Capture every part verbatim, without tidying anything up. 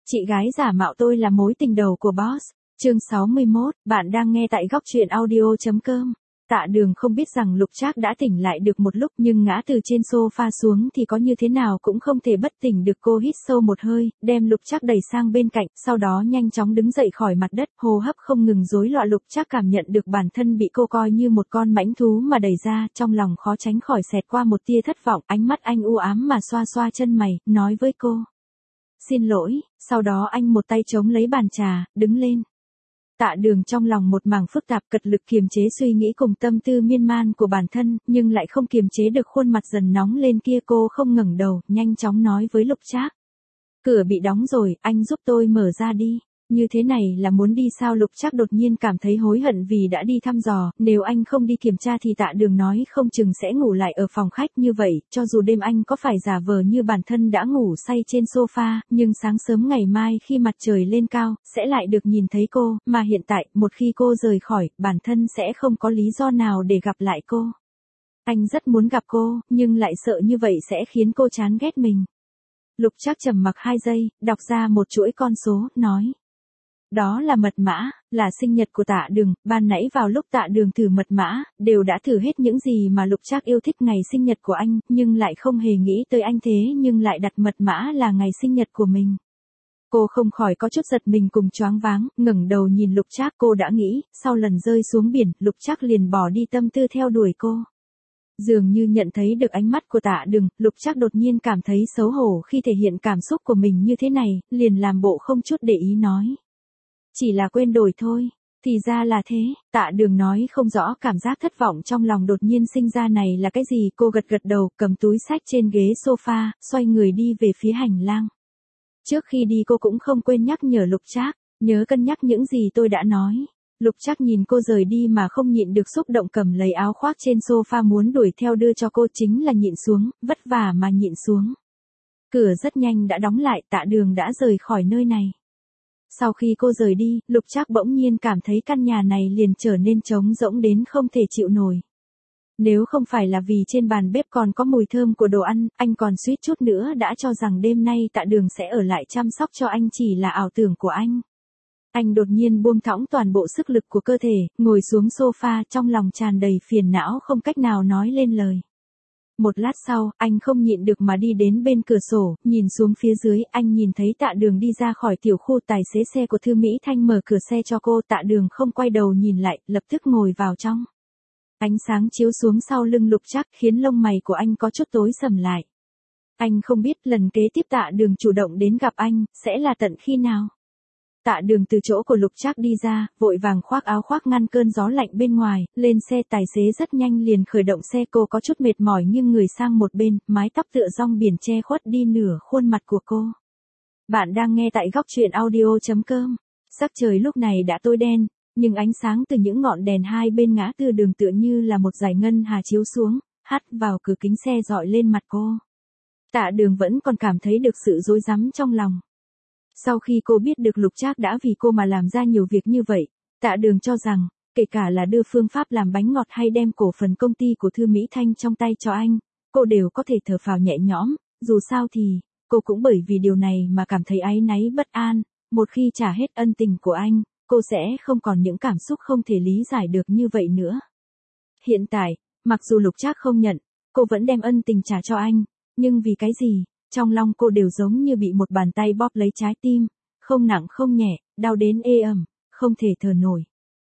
Chị gái giả mạo tôi là mối tình đầu của boss. Chương sáu mươi mốt, bạn đang nghe tại góc truyện audio chấm com. Tạ Đường không biết rằng Lục Trác đã tỉnh lại được một lúc, nhưng ngã từ trên sofa xuống thì có như thế nào cũng không thể bất tỉnh được. Cô hít sâu một hơi, đem Lục Trác đẩy sang bên cạnh, sau đó nhanh chóng đứng dậy khỏi mặt đất, hô hấp không ngừng rối loạn. Lục Trác cảm nhận được bản thân bị cô coi như một con mãnh thú mà đẩy ra, trong lòng khó tránh khỏi xẹt qua một tia thất vọng. Ánh mắt anh u ám mà xoa xoa chân mày, nói với cô: "Xin lỗi." Sau đó anh một tay chống lấy bàn trà, đứng lên. Tạ Đường trong lòng một mảng phức tạp, cật lực kiềm chế suy nghĩ cùng tâm tư miên man của bản thân, nhưng lại không kiềm chế được khuôn mặt dần nóng lên kia. Cô không ngẩng đầu, nhanh chóng nói với Lục Trác: "Cửa bị đóng rồi, anh giúp tôi mở ra đi." "Như thế này là muốn đi sao?" Lục Trác đột nhiên cảm thấy hối hận vì đã đi thăm dò, nếu anh không đi kiểm tra thì Tạ Đường nói không chừng sẽ ngủ lại ở phòng khách. Như vậy, cho dù đêm anh có phải giả vờ như bản thân đã ngủ say trên sofa, nhưng sáng sớm ngày mai khi mặt trời lên cao, sẽ lại được nhìn thấy cô, mà hiện tại, một khi cô rời khỏi, bản thân sẽ không có lý do nào để gặp lại cô. Anh rất muốn gặp cô, nhưng lại sợ như vậy sẽ khiến cô chán ghét mình. Lục Trác trầm mặc hai giây, đọc ra một chuỗi con số, nói: "Đó là mật mã, là sinh nhật của Tạ Đường." Ban nãy vào lúc Tạ Đường thử mật mã, đều đã thử hết những gì mà Lục Trác yêu thích ngày sinh nhật của anh, nhưng lại không hề nghĩ tới anh thế nhưng lại đặt mật mã là ngày sinh nhật của mình. Cô không khỏi có chút giật mình cùng choáng váng, ngẩng đầu nhìn Lục Trác. Cô đã nghĩ, sau lần rơi xuống biển, Lục Trác liền bỏ đi tâm tư theo đuổi cô. Dường như nhận thấy được ánh mắt của Tạ Đường, Lục Trác đột nhiên cảm thấy xấu hổ khi thể hiện cảm xúc của mình như thế này, liền làm bộ không chút để ý nói: "Chỉ là quên đổi thôi." "Thì ra là thế." Tạ Đường nói không rõ, cảm giác thất vọng trong lòng đột nhiên sinh ra này là cái gì. Cô gật gật đầu, cầm túi xách trên ghế sofa, xoay người đi về phía hành lang. Trước khi đi cô cũng không quên nhắc nhở Lục Trác: "Nhớ cân nhắc những gì tôi đã nói." Lục Trác nhìn cô rời đi mà không nhịn được xúc động, cầm lấy áo khoác trên sofa muốn đuổi theo đưa cho cô, chính là nhịn xuống, vất vả mà nhịn xuống. Cửa rất nhanh đã đóng lại, Tạ Đường đã rời khỏi nơi này. Sau khi cô rời đi, Lục Trác bỗng nhiên cảm thấy căn nhà này liền trở nên trống rỗng đến không thể chịu nổi. Nếu không phải là vì trên bàn bếp còn có mùi thơm của đồ ăn, anh còn suýt chút nữa đã cho rằng đêm nay Tạ Đường sẽ ở lại chăm sóc cho anh chỉ là ảo tưởng của anh. Anh đột nhiên buông thõng toàn bộ sức lực của cơ thể, ngồi xuống sofa, trong lòng tràn đầy phiền não không cách nào nói lên lời. Một lát sau, anh không nhịn được mà đi đến bên cửa sổ, nhìn xuống phía dưới. Anh nhìn thấy Tạ Đường đi ra khỏi tiểu khu. Tài xế xe của Thư Mỹ Thanh mở cửa xe cho cô. Tạ Đường không quay đầu nhìn lại, lập tức ngồi vào trong. Ánh sáng chiếu xuống sau lưng Lục Trác, khiến lông mày của anh có chút tối sầm lại. Anh không biết lần kế tiếp Tạ Đường chủ động đến gặp anh, sẽ là tận khi nào. Tạ Đường từ chỗ của Lục Trác đi ra, vội vàng khoác áo khoác ngăn cơn gió lạnh bên ngoài, lên xe. Tài xế rất nhanh liền khởi động xe. Cô có chút mệt mỏi nghiêng người sang một bên, mái tóc tựa rong biển che khuất đi nửa khuôn mặt của cô. Bạn đang nghe tại góc truyện audio chấm com. Sắc trời lúc này đã tối đen, nhưng ánh sáng từ những ngọn đèn hai bên ngã tư đường tựa như là một dải ngân hà chiếu xuống, hắt vào cửa kính xe dọi lên mặt cô. Tạ Đường vẫn còn cảm thấy được sự rối rắm trong lòng. Sau khi cô biết được Lục Trác đã vì cô mà làm ra nhiều việc như vậy, Tạ Đường cho rằng, kể cả là đưa phương pháp làm bánh ngọt hay đem cổ phần công ty của Thư Mỹ Thanh trong tay cho anh, cô đều có thể thở phào nhẹ nhõm. Dù sao thì, cô cũng bởi vì điều này mà cảm thấy áy náy bất an. Một khi trả hết ân tình của anh, cô sẽ không còn những cảm xúc không thể lý giải được như vậy nữa. Hiện tại, mặc dù Lục Trác không nhận, cô vẫn đem ân tình trả cho anh, nhưng vì cái gì? Trong lòng cô đều giống như bị một bàn tay bóp lấy trái tim, không nặng không nhẹ, đau đến ê ẩm, không thể thở nổi.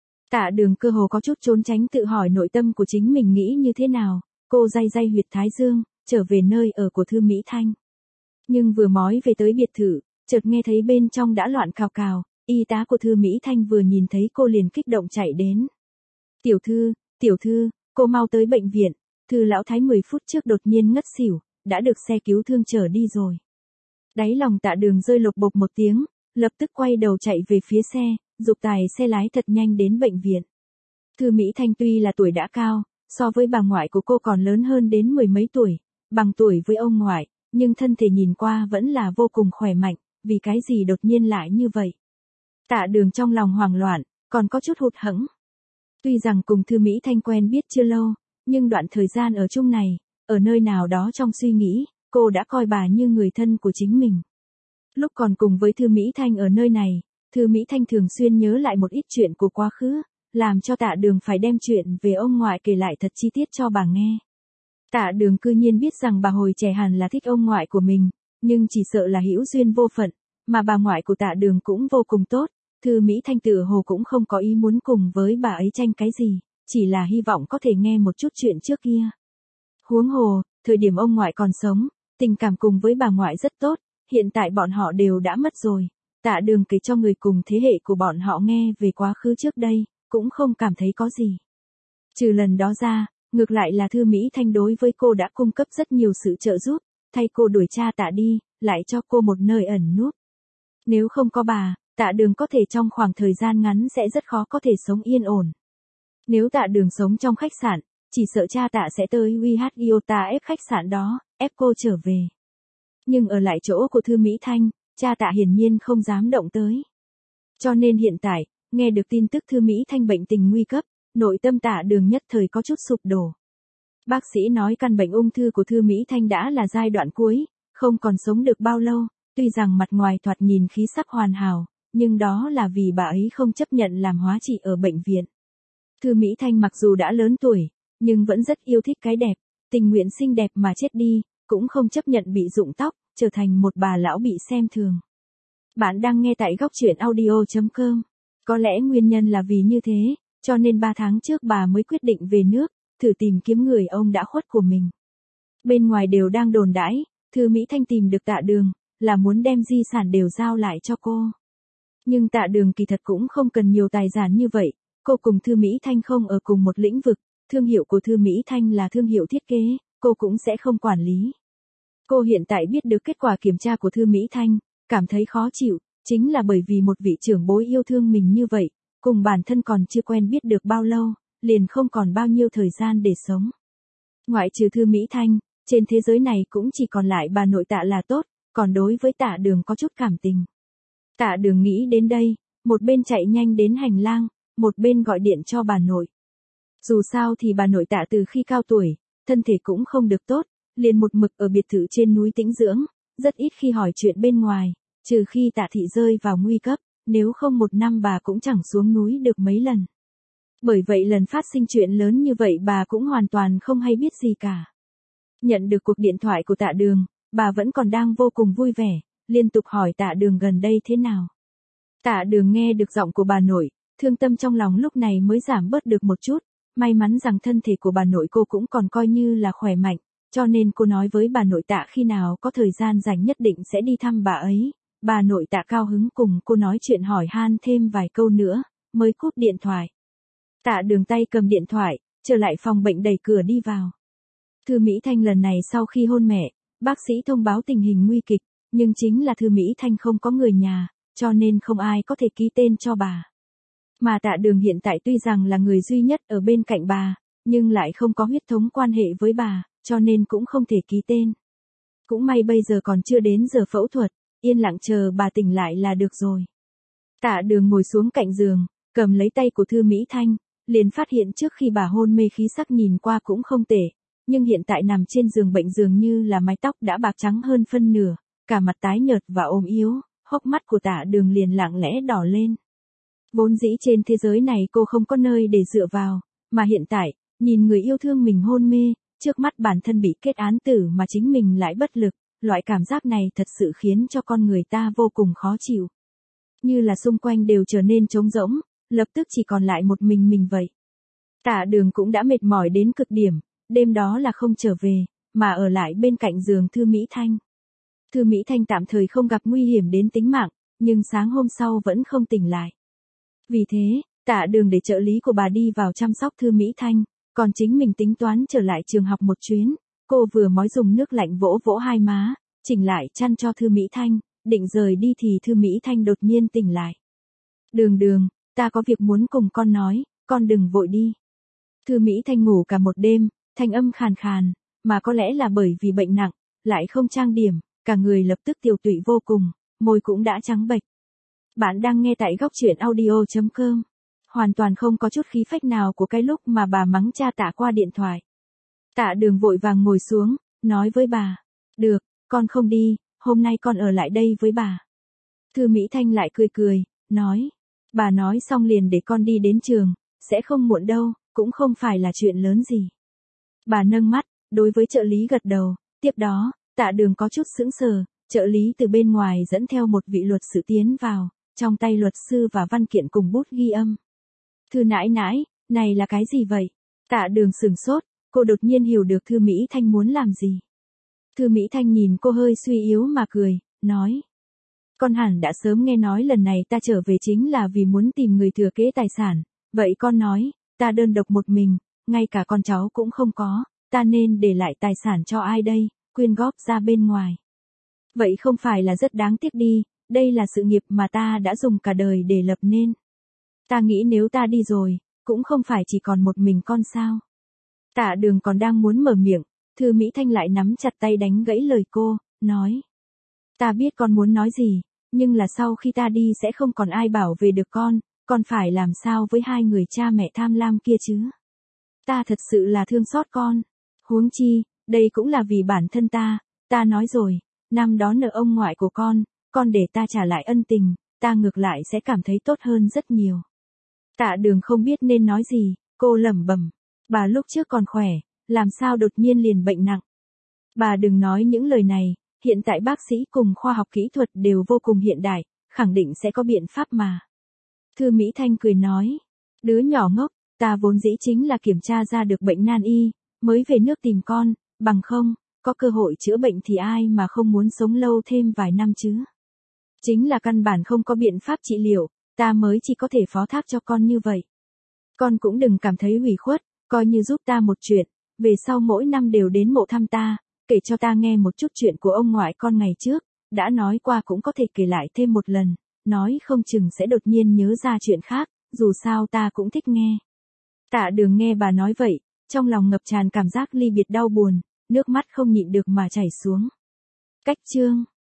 Tạ Đường cơ hồ có chút trốn tránh tự hỏi nội tâm của chính mình nghĩ như thế nào. Cô day day huyệt thái dương, trở về nơi ở của Thư Mỹ Thanh. Nhưng vừa mói về tới biệt thự, chợt nghe thấy bên trong đã loạn cào cào. Y tá của Thư Mỹ Thanh vừa nhìn thấy cô liền kích động chạy đến. "Tiểu Thư, tiểu thư, cô mau tới bệnh viện. Thư lão thái mười phút trước đột nhiên ngất xỉu, đã được xe cứu thương chở đi rồi." Đáy lòng Tạ Đường rơi lộc bộc một tiếng, lập tức quay đầu chạy về phía xe, giục tài xe lái thật nhanh đến bệnh viện. Thư Mỹ Thanh tuy là tuổi đã cao, so với bà ngoại của cô còn lớn hơn đến mười mấy tuổi, bằng tuổi với ông ngoại, nhưng thân thể nhìn qua vẫn là vô cùng khỏe mạnh. Vì cái gì đột nhiên lại như vậy? Tạ Đường trong lòng hoảng loạn, còn có chút hụt hẫng. Tuy rằng cùng Thư Mỹ Thanh quen biết chưa lâu, nhưng đoạn thời gian ở chung này, ở nơi nào đó trong suy nghĩ, cô đã coi bà như người thân của chính mình. Lúc còn cùng với Thư Mỹ Thanh ở nơi này, Thư Mỹ Thanh thường xuyên nhớ lại một ít chuyện của quá khứ, làm cho Tạ Đường phải đem chuyện về ông ngoại kể lại thật chi tiết cho bà nghe. Tạ Đường cư nhiên biết rằng bà hồi trẻ hẳn là thích ông ngoại của mình, nhưng chỉ sợ là hữu duyên vô phận, mà bà ngoại của Tạ Đường cũng vô cùng tốt, Thư Mỹ Thanh tựa hồ cũng không có ý muốn cùng với bà ấy tranh cái gì, chỉ là hy vọng có thể nghe một chút chuyện trước kia. Huống hồ, thời điểm ông ngoại còn sống, tình cảm cùng với bà ngoại rất tốt, hiện tại bọn họ đều đã mất rồi. Tạ Đường kể cho người cùng thế hệ của bọn họ nghe về quá khứ trước đây, cũng không cảm thấy có gì. Trừ lần đó ra, ngược lại là Thư Mỹ Thanh đối với cô đã cung cấp rất nhiều sự trợ giúp, thay cô đuổi cha Tạ đi, lại cho cô một nơi ẩn núp. Nếu không có bà, Tạ Đường có thể trong khoảng thời gian ngắn sẽ rất khó có thể sống yên ổn. Nếu Tạ Đường sống trong khách sạn, chỉ sợ cha Tạ sẽ tới uy hát iota ép khách sạn đó, ép cô trở về. Nhưng ở lại chỗ của Thư Mỹ Thanh, cha Tạ hiển nhiên không dám động tới. Cho nên hiện tại, nghe được tin tức Thư Mỹ Thanh bệnh tình nguy cấp, nội tâm Tạ Đường nhất thời có chút sụp đổ. Bác sĩ nói căn bệnh ung thư của Thư Mỹ Thanh đã là giai đoạn cuối, không còn sống được bao lâu, tuy rằng mặt ngoài thoạt nhìn khí sắc hoàn hảo, nhưng đó là vì bà ấy không chấp nhận làm hóa trị ở bệnh viện. Thư Mỹ Thanh mặc dù đã lớn tuổi, nhưng vẫn rất yêu thích cái đẹp, tình nguyện xinh đẹp mà chết đi, cũng không chấp nhận bị rụng tóc, trở thành một bà lão bị xem thường. Bạn đang nghe tại góc truyện audio chấm com. Có lẽ nguyên nhân là vì như thế, cho nên ba tháng trước bà mới quyết định về nước, thử tìm kiếm người ông đã khuất của mình. Bên ngoài đều đang đồn đãi, Thư Mỹ Thanh tìm được Tạ Đường, là muốn đem di sản đều giao lại cho cô. Nhưng Tạ Đường kỳ thật cũng không cần nhiều tài sản như vậy, cô cùng Thư Mỹ Thanh không ở cùng một lĩnh vực, thương hiệu của Thư Mỹ Thanh là thương hiệu thiết kế, cô cũng sẽ không quản lý. Cô hiện tại biết được kết quả kiểm tra của Thư Mỹ Thanh, cảm thấy khó chịu, chính là bởi vì một vị trưởng bối yêu thương mình như vậy, cùng bản thân còn chưa quen biết được bao lâu, liền không còn bao nhiêu thời gian để sống. Ngoại trừ Thư Mỹ Thanh, trên thế giới này cũng chỉ còn lại bà nội Tạ là tốt, còn đối với Tạ Đường có chút cảm tình. Tạ Đường nghĩ đến đây, một bên chạy nhanh đến hành lang, một bên gọi điện cho bà nội. Dù sao thì bà nội Tạ từ khi cao tuổi, thân thể cũng không được tốt, liền một mực ở biệt thự trên núi tĩnh dưỡng, rất ít khi hỏi chuyện bên ngoài, trừ khi Tạ thị rơi vào nguy cấp, nếu không một năm bà cũng chẳng xuống núi được mấy lần. Bởi vậy lần phát sinh chuyện lớn như vậy bà cũng hoàn toàn không hay biết gì cả. Nhận được cuộc điện thoại của Tạ Đường, bà vẫn còn đang vô cùng vui vẻ, liên tục hỏi Tạ Đường gần đây thế nào. Tạ Đường nghe được giọng của bà nội, thương tâm trong lòng lúc này mới giảm bớt được một chút, may mắn rằng thân thể của bà nội cô cũng còn coi như là khỏe mạnh, cho nên cô nói với bà nội Tạ khi nào có thời gian rảnh nhất định sẽ đi thăm bà ấy. Bà nội Tạ cao hứng cùng cô nói chuyện hỏi han thêm vài câu nữa, mới cúp điện thoại. Tạ Đường tay cầm điện thoại, trở lại phòng bệnh đẩy cửa đi vào. Thư Mỹ Thanh lần này sau khi hôn mẹ, bác sĩ thông báo tình hình nguy kịch, nhưng chính là Thư Mỹ Thanh không có người nhà, cho nên không ai có thể ký tên cho bà. Mà Tạ Đường hiện tại tuy rằng là người duy nhất ở bên cạnh bà, nhưng lại không có huyết thống quan hệ với bà, cho nên cũng không thể ký tên. Cũng may bây giờ còn chưa đến giờ phẫu thuật, yên lặng chờ bà tỉnh lại là được rồi. Tạ Đường ngồi xuống cạnh giường, cầm lấy tay của Thư Mỹ Thanh, liền phát hiện trước khi bà hôn mê khí sắc nhìn qua cũng không tệ, nhưng hiện tại nằm trên giường bệnh dường như là mái tóc đã bạc trắng hơn phân nửa, cả mặt tái nhợt và ốm yếu, hốc mắt của Tạ Đường liền lặng lẽ đỏ lên. Vốn dĩ trên thế giới này cô không có nơi để dựa vào, mà hiện tại, nhìn người yêu thương mình hôn mê, trước mắt bản thân bị kết án tử mà chính mình lại bất lực, loại cảm giác này thật sự khiến cho con người ta vô cùng khó chịu. Như là xung quanh đều trở nên trống rỗng, lập tức chỉ còn lại một mình mình vậy. Tạ Đường cũng đã mệt mỏi đến cực điểm, đêm đó là không trở về, mà ở lại bên cạnh giường Thư Mỹ Thanh. Thư Mỹ Thanh tạm thời không gặp nguy hiểm đến tính mạng, nhưng sáng hôm sau vẫn không tỉnh lại. Vì thế, Tạ Đường để trợ lý của bà đi vào chăm sóc Thư Mỹ Thanh, còn chính mình tính toán trở lại trường học một chuyến. Cô vừa mới dùng nước lạnh vỗ vỗ hai má, chỉnh lại chăn cho Thư Mỹ Thanh, định rời đi thì Thư Mỹ Thanh đột nhiên tỉnh lại. Đường Đường, ta có việc muốn cùng con nói, con đừng vội đi. Thư Mỹ Thanh ngủ cả một đêm, thanh âm khàn khàn, mà có lẽ là bởi vì bệnh nặng, lại không trang điểm, cả người lập tức tiều tụy vô cùng, môi cũng đã trắng bệch. Bạn đang nghe tại góc truyện audio chấm com. Hoàn toàn không có chút khí phách nào của cái lúc mà bà mắng cha Tạ qua điện thoại. Tạ Đường vội vàng ngồi xuống, nói với bà, được, con không đi, hôm nay con ở lại đây với bà. Thư Mỹ Thanh lại cười cười, nói. Bà nói xong liền để con đi đến trường, sẽ không muộn đâu, cũng không phải là chuyện lớn gì. Bà nâng mắt, đối với trợ lý gật đầu, tiếp đó, Tạ Đường có chút sững sờ, trợ lý từ bên ngoài dẫn theo một vị luật sư tiến vào, trong tay luật sư và văn kiện cùng bút ghi âm. Thư nãi nãi, này là cái gì vậy? Tạ Đường sửng sốt, cô đột nhiên hiểu được Thư Mỹ Thanh muốn làm gì. Thư Mỹ Thanh nhìn cô hơi suy yếu mà cười, nói. Con hẳn đã sớm nghe nói lần này ta trở về chính là vì muốn tìm người thừa kế tài sản, vậy con nói, ta đơn độc một mình, ngay cả con cháu cũng không có, ta nên để lại tài sản cho ai đây, quyên góp ra bên ngoài. Vậy không phải là rất đáng tiếc đi, đây là sự nghiệp mà ta đã dùng cả đời để lập nên. Ta nghĩ nếu ta đi rồi, cũng không phải chỉ còn một mình con sao. Tạ Đường còn đang muốn mở miệng, Thư Mỹ Thanh lại nắm chặt tay đánh gãy lời cô, nói. Ta biết con muốn nói gì, nhưng là sau khi ta đi sẽ không còn ai bảo vệ được con, con phải làm sao với hai người cha mẹ tham lam kia chứ. Ta thật sự là thương xót con. Huống chi, đây cũng là vì bản thân ta, ta nói rồi, năm đó nợ ông ngoại của con, con để ta trả lại ân tình, ta ngược lại sẽ cảm thấy tốt hơn rất nhiều. Tạ Đường không biết nên nói gì, cô lẩm bẩm, bà lúc trước còn khỏe, làm sao đột nhiên liền bệnh nặng. Bà đừng nói những lời này, hiện tại bác sĩ cùng khoa học kỹ thuật đều vô cùng hiện đại, khẳng định sẽ có biện pháp mà. Thư Mỹ Thanh cười nói, đứa nhỏ ngốc, ta vốn dĩ chính là kiểm tra ra được bệnh nan y, mới về nước tìm con, bằng không, có cơ hội chữa bệnh thì ai mà không muốn sống lâu thêm vài năm chứ. Chính là căn bản không có biện pháp trị liệu, ta mới chỉ có thể phó thác cho con như vậy. Con cũng đừng cảm thấy ủy khuất, coi như giúp ta một chuyện, về sau mỗi năm đều đến mộ thăm ta, kể cho ta nghe một chút chuyện của ông ngoại con ngày trước, đã nói qua cũng có thể kể lại thêm một lần, nói không chừng sẽ đột nhiên nhớ ra chuyện khác, dù sao ta cũng thích nghe. Tạ Đường nghe bà nói vậy, trong lòng ngập tràn cảm giác ly biệt đau buồn, nước mắt không nhịn được mà chảy xuống. Cách chương